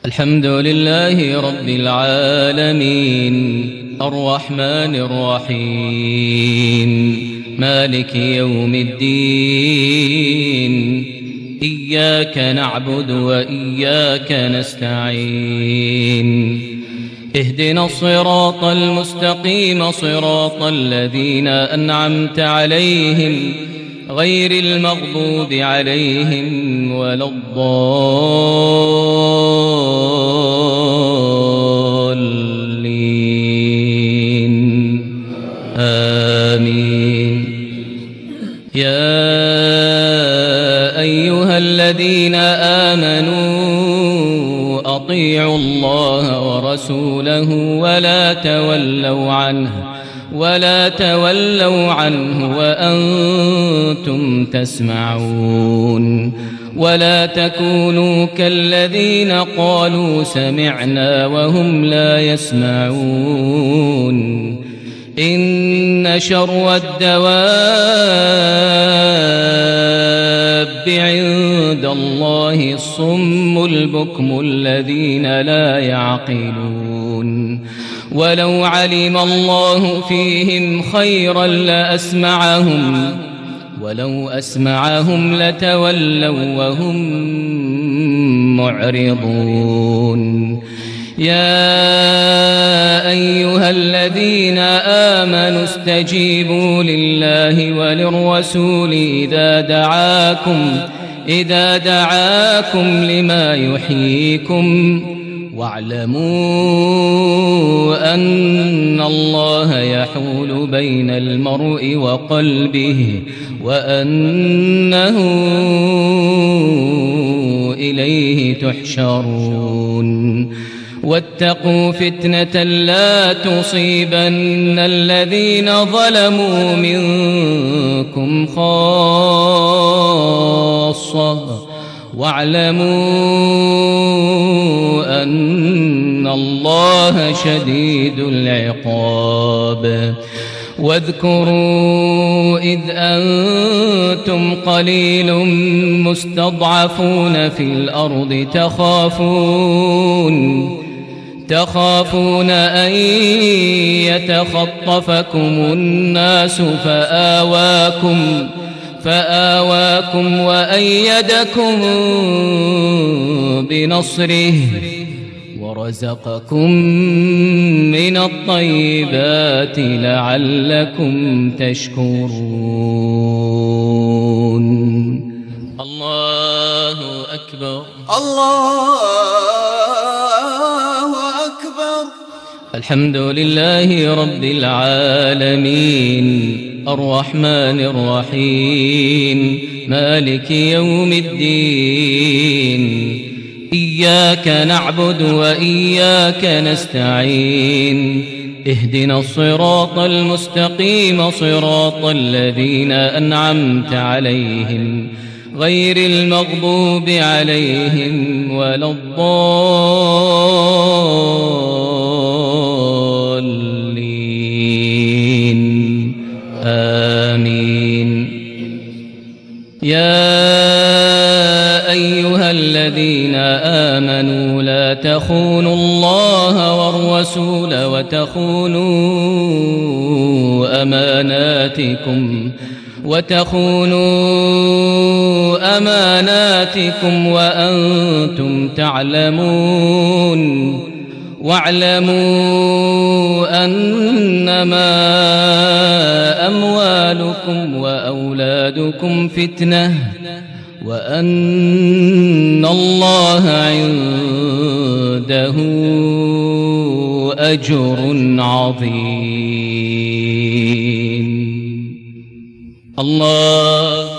الحمد لله رب العالمين الرحمن الرحيم مالك يوم الدين إياك نعبد وإياك نستعين اهدنا الصراط المستقيم صراط الذين أنعمت عليهم غير المغضوب عليهم ولا الضالين آمين. يا أيها الذين آمنوا أطيعوا الله ورسوله ولا تولوا عنه وأنتم تسمعون. ولا تكونوا كالذين قالوا سمعنا وهم لا يسمعون. إن شر الدواب عند الله الصم البكم الذين لا يعقلون. ولو علم الله فيهم خيرا ولو أسمعهم لتولوا وهم معرضون. يا أيها الذين آمنوا استجيبوا لله وللرسول إذا دعاكم لما يحييكم واعلموا أن الله يحول بين المرء وقلبه وأنه إليه تحشرون. واتقوا فتنة لا تصيبن الذين ظلموا منكم خاصة واعلموا أن الله شديد العقاب. واذكروا إذ أنتم قليل مستضعفون في الأرض تخافون أن يتخطفكم الناس فآواكم وأيدكم بنصره ورزقكم من الطيبات لعلكم تشكرون. الله أكبر الله أكبر. الحمد لله رب العالمين الرحمن الرحيم مالك يوم الدين إياك نعبد وإياك نستعين اهدنا الصراط المستقيم صراط الذين أنعمت عليهم غير المغضوب عليهم ولا الضالين آمين. يا أيها الذين آمنوا لا تخونوا الله والرسول وتخونوا أماناتكم وأنتم تعلمون. واعلموا أنما أموالكم وأولادكم فتنة وأن الله عنده أجر عظيم. الله